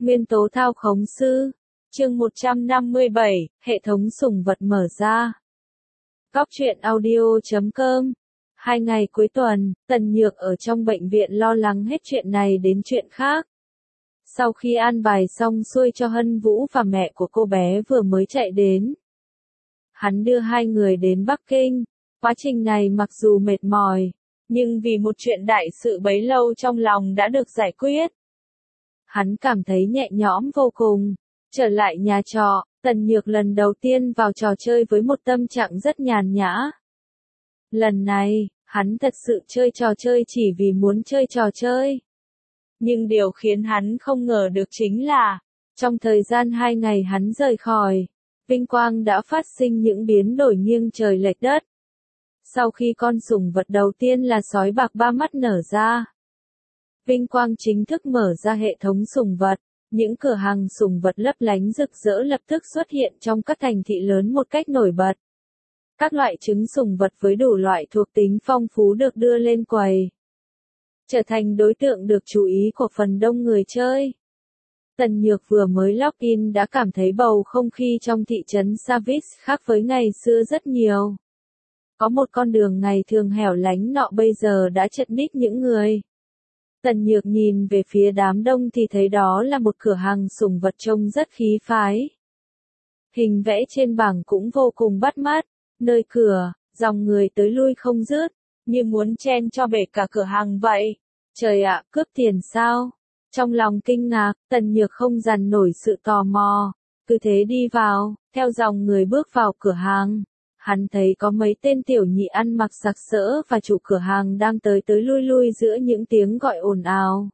Nguyên tố thao khống sư. Chương 157, hệ thống sủng vật mở ra. Góc truyện audio.com. 2 ngày cuối tuần, Tần Nhược ở trong bệnh viện lo lắng hết chuyện này đến chuyện khác. Sau khi an bài xong xuôi cho Hân Vũ và mẹ của cô bé vừa mới chạy đến. Hắn đưa hai người đến Bắc Kinh. Quá trình này mặc dù mệt mỏi, nhưng vì một chuyện đại sự bấy lâu trong lòng đã được giải quyết. Hắn cảm thấy nhẹ nhõm vô cùng. Trở lại nhà trọ, Tần Nhược lần đầu tiên vào trò chơi với một tâm trạng rất nhàn nhã. Lần này, hắn thật sự chơi trò chơi chỉ vì muốn chơi trò chơi. Nhưng điều khiến hắn không ngờ được chính là, trong thời gian 2 ngày hắn rời khỏi, Vinh Quang đã phát sinh những biến đổi nghiêng trời lệch đất. Sau khi con sủng vật đầu tiên là sói bạc ba mắt nở ra, Vinh Quang chính thức mở ra hệ thống sủng vật. Những cửa hàng sủng vật lấp lánh rực rỡ lập tức xuất hiện trong các thành thị lớn một cách nổi bật. Các loại trứng sủng vật với đủ loại thuộc tính phong phú được đưa lên quầy, trở thành đối tượng được chú ý của phần đông người chơi. Tần Nhược vừa mới login đã cảm thấy bầu không khí trong thị trấn Savis khác với ngày xưa rất nhiều. Có một con đường ngày thường hẻo lánh nọ bây giờ đã chật ních những người. Tần Nhược nhìn về phía đám đông thì thấy đó là một cửa hàng sủng vật trông rất khí phái. Hình vẽ trên bảng cũng vô cùng bắt mắt, nơi cửa, dòng người tới lui không dứt, như muốn chen cho bể cả cửa hàng vậy. Trời ạ, cướp tiền sao? Trong lòng kinh ngạc, Tần Nhược không dằn nổi sự tò mò, cứ thế đi vào, theo dòng người bước vào cửa hàng. Hắn thấy có mấy tên tiểu nhị ăn mặc sặc sỡ và chủ cửa hàng đang tới tới lui lui giữa những tiếng gọi ồn ào.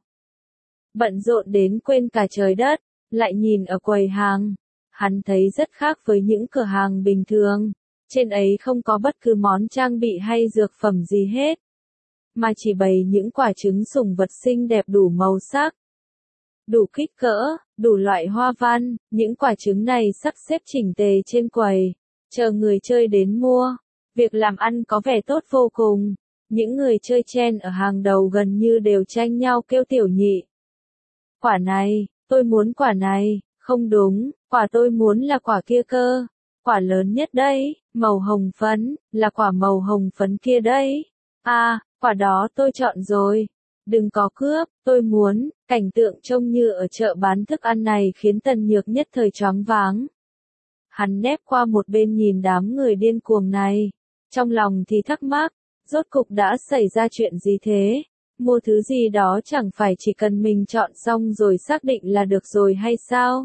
Bận rộn đến quên cả trời đất, lại nhìn ở quầy hàng. Hắn thấy rất khác với những cửa hàng bình thường. Trên ấy không có bất cứ món trang bị hay dược phẩm gì hết, mà chỉ bày những quả trứng sủng vật xinh đẹp đủ màu sắc, đủ kích cỡ, đủ loại hoa văn. Những quả trứng này sắp xếp chỉnh tề trên quầy, chờ người chơi đến mua. Việc làm ăn có vẻ tốt vô cùng. Những người chơi chen ở hàng đầu gần như đều tranh nhau kêu tiểu nhị. Quả này, tôi muốn quả này, không đúng, quả tôi muốn là quả kia cơ. Quả lớn nhất đấy, màu hồng phấn, là quả màu hồng phấn kia đấy. À, quả đó tôi chọn rồi. Đừng có cướp, tôi muốn. Cảnh tượng trông như ở chợ bán thức ăn này khiến Tần Nhược nhất thời choáng váng. Hắn nép qua một bên nhìn đám người điên cuồng này. Trong lòng thì thắc mắc, rốt cục đã xảy ra chuyện gì thế? Mua thứ gì đó chẳng phải chỉ cần mình chọn xong rồi xác định là được rồi hay sao?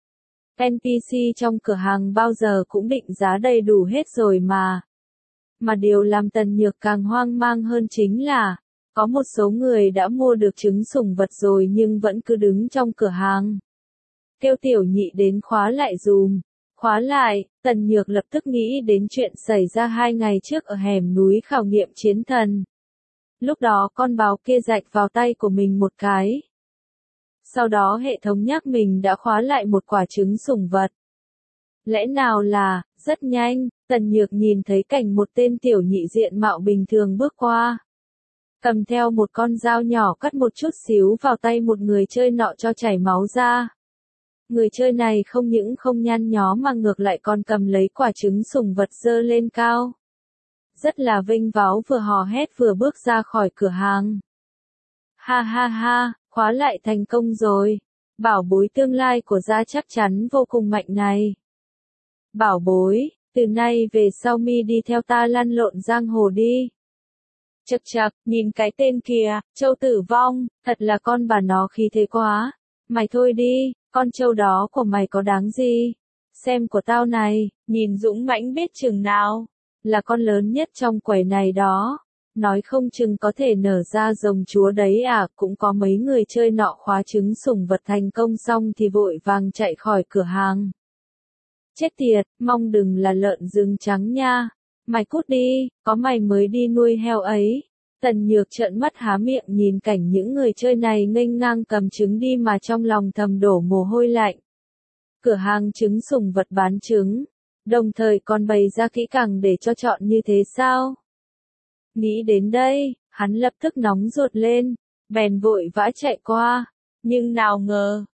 NPC trong cửa hàng bao giờ cũng định giá đầy đủ hết rồi mà. Mà điều làm Tần Nhược càng hoang mang hơn chính là, có một số người đã mua được trứng sủng vật rồi nhưng vẫn cứ đứng trong cửa hàng. Kêu tiểu nhị đến khóa lại dùm. Khóa lại, Tần Nhược lập tức nghĩ đến chuyện xảy ra 2 ngày trước ở hẻm núi khảo nghiệm chiến thần. Lúc đó con báo kia rạch vào tay của mình một cái. Sau đó hệ thống nhắc mình đã khóa lại một quả trứng sủng vật. Lẽ nào là, rất nhanh, Tần Nhược nhìn thấy cảnh một tên tiểu nhị diện mạo bình thường bước qua. Cầm theo một con dao nhỏ cắt một chút xíu vào tay một người chơi nọ cho chảy máu ra. Người chơi này không những không nhăn nhó mà ngược lại còn cầm lấy quả trứng sủng vật giơ lên cao. Rất là vinh váo vừa hò hét vừa bước ra khỏi cửa hàng. Ha ha ha, khóa lại thành công rồi. Bảo bối tương lai của gia chắc chắn vô cùng mạnh này. Bảo bối, từ nay về sau mi đi theo ta lăn lộn giang hồ đi. Chậc chậc, nhìn cái tên kìa, Châu Tử Vong, thật là con bà nó khí thế quá. Mày thôi đi, con trâu đó của mày có đáng gì? Xem của tao này, nhìn dũng mãnh biết chừng nào. Là con lớn nhất trong quầy này đó. Nói không chừng có thể nở ra rồng chúa đấy à. Cũng có mấy người chơi nọ khóa trứng sủng vật thành công xong thì vội vàng chạy khỏi cửa hàng. Chết tiệt, mong đừng là lợn rừng trắng nha. Mày cút đi, có mày mới đi nuôi heo ấy. Tần Nhược trợn mắt há miệng nhìn cảnh những người chơi này nghênh ngang cầm trứng đi mà trong lòng thầm đổ mồ hôi lạnh. Cửa hàng trứng sủng vật bán trứng, đồng thời còn bày ra kỹ càng để cho chọn như thế sao? Nghĩ đến đây, hắn lập tức nóng ruột lên, bèn vội vã chạy qua. Nhưng nào ngờ,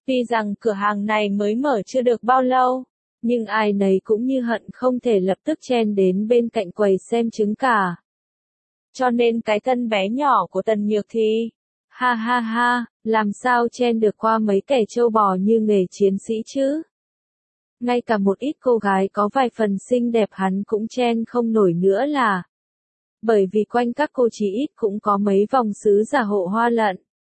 Tuy rằng cửa hàng này mới mở chưa được bao lâu, nhưng ai nấy cũng như hận không thể lập tức chen đến bên cạnh quầy xem trứng cả. Cho nên cái thân bé nhỏ của Tần Nhược thì, ha ha ha, làm sao chen được qua mấy kẻ trâu bò như nghề chiến sĩ chứ? Ngay cả một ít cô gái có vài phần xinh đẹp hắn cũng chen không nổi nữa là. Bởi vì quanh các cô chỉ ít cũng có mấy vòng sứ giả hộ hoa lận.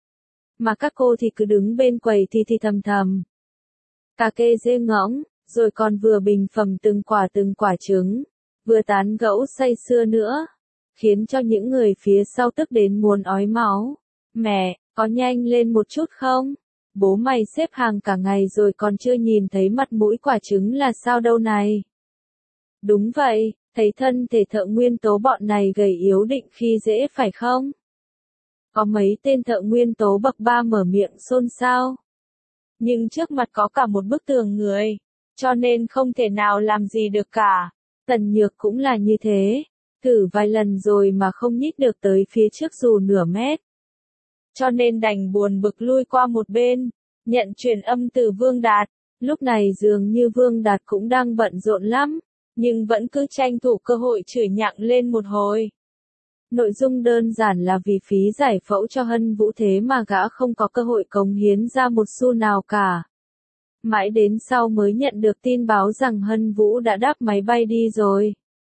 Mà các cô thì cứ đứng bên quầy thì thầm thầm. Cà kê dê ngỗng, rồi còn vừa bình phẩm từng quả trứng, vừa tán gẫu say sưa nữa, khiến cho những người phía sau tức đến muốn ói máu. Mẹ, có nhanh lên một chút không? Bố mày xếp hàng cả ngày rồi còn chưa nhìn thấy mặt mũi quả trứng là sao đâu này? Đúng vậy, thấy thân thể thợ nguyên tố bọn này gầy yếu định khi dễ phải không? Có mấy tên thợ nguyên tố bậc 3 mở miệng xôn xao. Nhưng trước mặt có cả một bức tường người, cho nên không thể nào làm gì được cả. Tần Nhược cũng là như thế, thử vài lần rồi mà không nhích được tới phía trước dù nửa mét. Cho nên đành buồn bực lui qua một bên, nhận truyền âm từ Vương Đạt. Lúc này dường như Vương Đạt cũng đang bận rộn lắm, nhưng vẫn cứ tranh thủ cơ hội chửi nhặng lên một hồi. Nội dung đơn giản là vì phí giải phẫu cho Hân Vũ thế mà gã không có cơ hội cống hiến ra một xu nào cả. Mãi đến sau mới nhận được tin báo rằng Hân Vũ đã đáp máy bay đi rồi.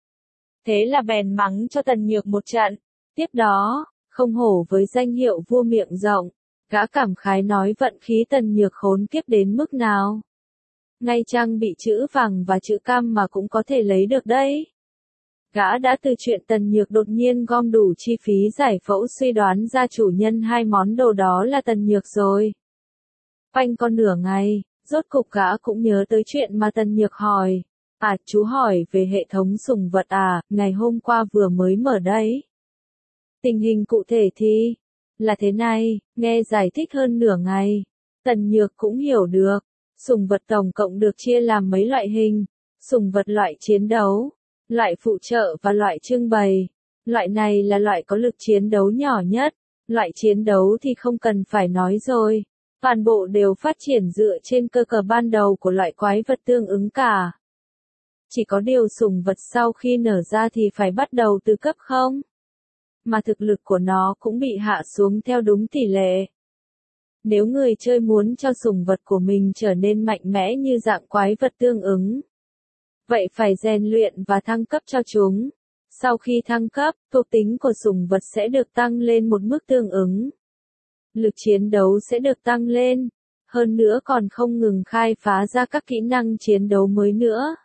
Thế là bèn mắng cho Tần Nhược một trận. Tiếp đó, không hổ với danh hiệu vua miệng rộng, gã cảm khái nói vận khí Tần Nhược khốn kiếp đến mức nào. Ngay trang bị chữ vàng và chữ cam mà cũng có thể lấy được đấy. Gã đã từ chuyện Tần Nhược đột nhiên gom đủ chi phí giải phẫu suy đoán ra chủ nhân hai món đồ đó là Tần Nhược rồi. Quanh con nửa ngày, rốt cục gã cũng nhớ tới chuyện mà Tần Nhược hỏi. À, chú hỏi về hệ thống sủng vật à, ngày hôm qua vừa mới mở đấy. Tình hình cụ thể thì là thế này, nghe giải thích hơn nửa ngày. Tần Nhược cũng hiểu được. Sủng vật tổng cộng được chia làm mấy loại hình. Sủng vật loại chiến đấu, loại phụ trợ và loại trưng bày. Loại này là loại có lực chiến đấu nhỏ nhất. Loại chiến đấu thì không cần phải nói rồi. Toàn bộ đều phát triển dựa trên cơ sở ban đầu của loại quái vật tương ứng cả. Chỉ có điều sủng vật sau khi nở ra thì phải bắt đầu từ cấp 0. Mà thực lực của nó cũng bị hạ xuống theo đúng tỷ lệ. Nếu người chơi muốn cho sủng vật của mình trở nên mạnh mẽ như dạng quái vật tương ứng, vậy phải rèn luyện và thăng cấp cho chúng. Sau khi thăng cấp, thuộc tính của sủng vật sẽ được tăng lên một mức tương ứng. Lực chiến đấu sẽ được tăng lên, hơn nữa còn không ngừng khai phá ra các kỹ năng chiến đấu mới nữa.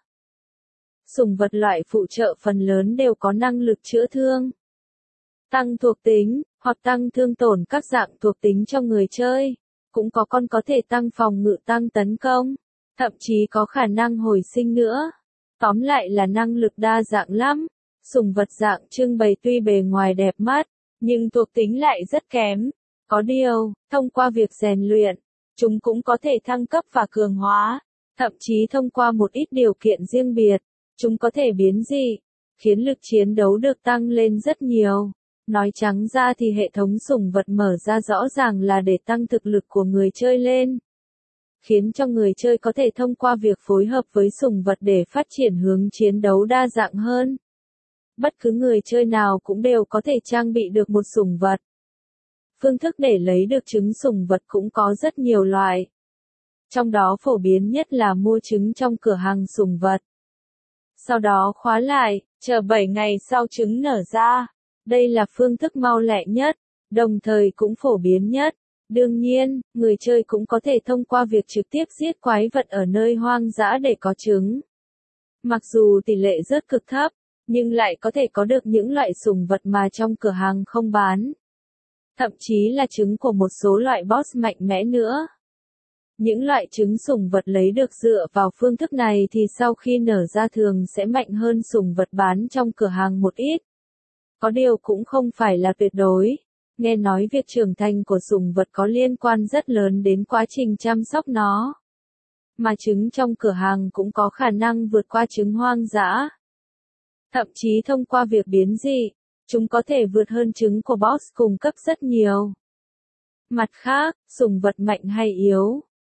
Sủng vật loại phụ trợ phần lớn đều có năng lực chữa thương, tăng thuộc tính, hoặc tăng thương tổn các dạng thuộc tính cho người chơi. Cũng có con có thể tăng phòng ngự tăng tấn công, thậm chí có khả năng hồi sinh nữa. Tóm lại là năng lực đa dạng lắm. Sủng vật dạng trưng bày tuy bề ngoài đẹp mắt, nhưng thuộc tính lại rất kém. Có điều, thông qua việc rèn luyện, chúng cũng có thể thăng cấp và cường hóa. Thậm chí thông qua một ít điều kiện riêng biệt, chúng có thể biến dị, khiến lực chiến đấu được tăng lên rất nhiều. Nói trắng ra thì hệ thống sủng vật mở ra rõ ràng là để tăng thực lực của người chơi lên. Khiến cho người chơi có thể thông qua việc phối hợp với sủng vật để phát triển hướng chiến đấu đa dạng hơn. Bất cứ người chơi nào cũng đều có thể trang bị được một sủng vật. Phương thức để lấy được trứng sủng vật cũng có rất nhiều loại. Trong đó phổ biến nhất là mua trứng trong cửa hàng sủng vật. Sau đó khóa lại, chờ 7 ngày sau trứng nở ra. Đây là phương thức mau lẹ nhất, đồng thời cũng phổ biến nhất. Đương nhiên, người chơi cũng có thể thông qua việc trực tiếp giết quái vật ở nơi hoang dã để có trứng. Mặc dù tỷ lệ rất cực thấp, nhưng lại có thể có được những loại sủng vật mà trong cửa hàng không bán. Thậm chí là trứng của một số loại boss mạnh mẽ nữa. Những loại trứng sủng vật lấy được dựa vào phương thức này thì sau khi nở ra thường sẽ mạnh hơn sủng vật bán trong cửa hàng một ít. Có điều cũng không phải là tuyệt đối. Nghe nói việc trưởng thành của sủng vật có liên quan rất lớn đến quá trình chăm sóc nó. Mà trứng trong cửa hàng cũng có khả năng vượt qua trứng hoang dã. Thậm chí thông qua việc biến dị, chúng có thể vượt hơn trứng của boss cung cấp rất nhiều. Mặt khác, sủng vật mạnh hay yếu,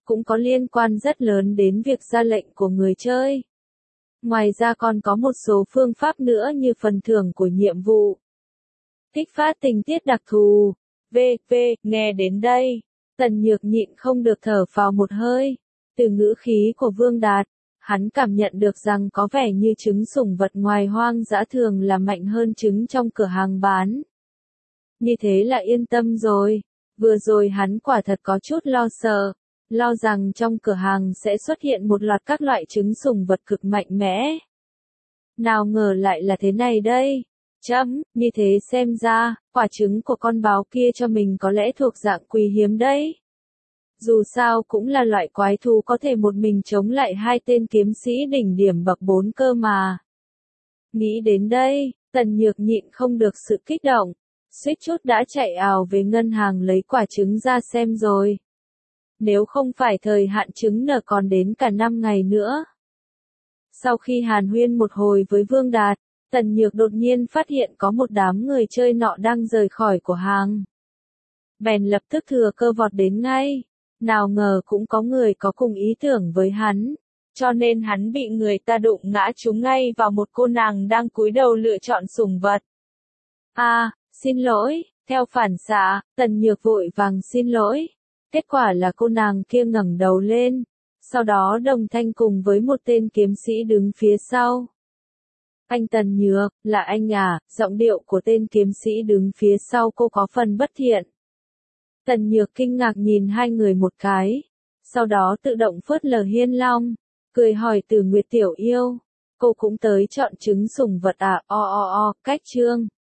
cũng có liên quan rất lớn đến việc ra lệnh của người chơi. Ngoài ra còn có một số phương pháp nữa như phần thưởng của nhiệm vụ, kích phát tình tiết đặc thù. Nghe đến đây, Tần Nhược nhịn không được thở phào một hơi. Từ ngữ khí của Vương Đạt, hắn cảm nhận được rằng có vẻ như trứng sủng vật ngoài hoang dã thường là mạnh hơn trứng trong cửa hàng bán. Như thế là yên tâm rồi. Vừa rồi hắn quả thật có chút lo sợ, lo rằng trong cửa hàng sẽ xuất hiện một loạt các loại trứng sủng vật cực mạnh mẽ. Nào ngờ lại là thế này đây. Như thế xem ra, quả trứng của con báo kia cho mình có lẽ thuộc dạng quý hiếm đấy. Dù sao cũng là loại quái thú có thể một mình chống lại hai tên kiếm sĩ đỉnh điểm bậc 4 cơ mà. Nghĩ đến đây, Tần Nhược nhịn không được sự kích động, suýt chút đã chạy ào về ngân hàng lấy quả trứng ra xem rồi. Nếu không phải thời hạn trứng nở còn đến cả 5 ngày nữa. Sau khi hàn huyên một hồi với Vương Đạt, Tần Nhược đột nhiên phát hiện có một đám người chơi nọ đang rời khỏi của hàng. Bèn lập tức thừa cơ vọt đến ngay. Nào ngờ cũng có người có cùng ý tưởng với hắn, cho nên hắn bị người ta đụng ngã trúng ngay vào một cô nàng đang cúi đầu lựa chọn sủng vật. Xin lỗi, theo phản xạ, Tần Nhược vội vàng xin lỗi. Kết quả là cô nàng kia ngẩng đầu lên, sau đó đồng thanh cùng với một tên kiếm sĩ đứng phía sau. Anh Tần Nhược, là anh à? Giọng điệu của tên kiếm sĩ đứng phía sau cô có phần bất thiện. Tần Nhược kinh ngạc nhìn hai người một cái, sau đó tự động phớt lờ Hiên Long, cười hỏi Từ Nguyệt tiểu yêu, cô cũng tới chọn trứng sủng vật à? Cách Trương.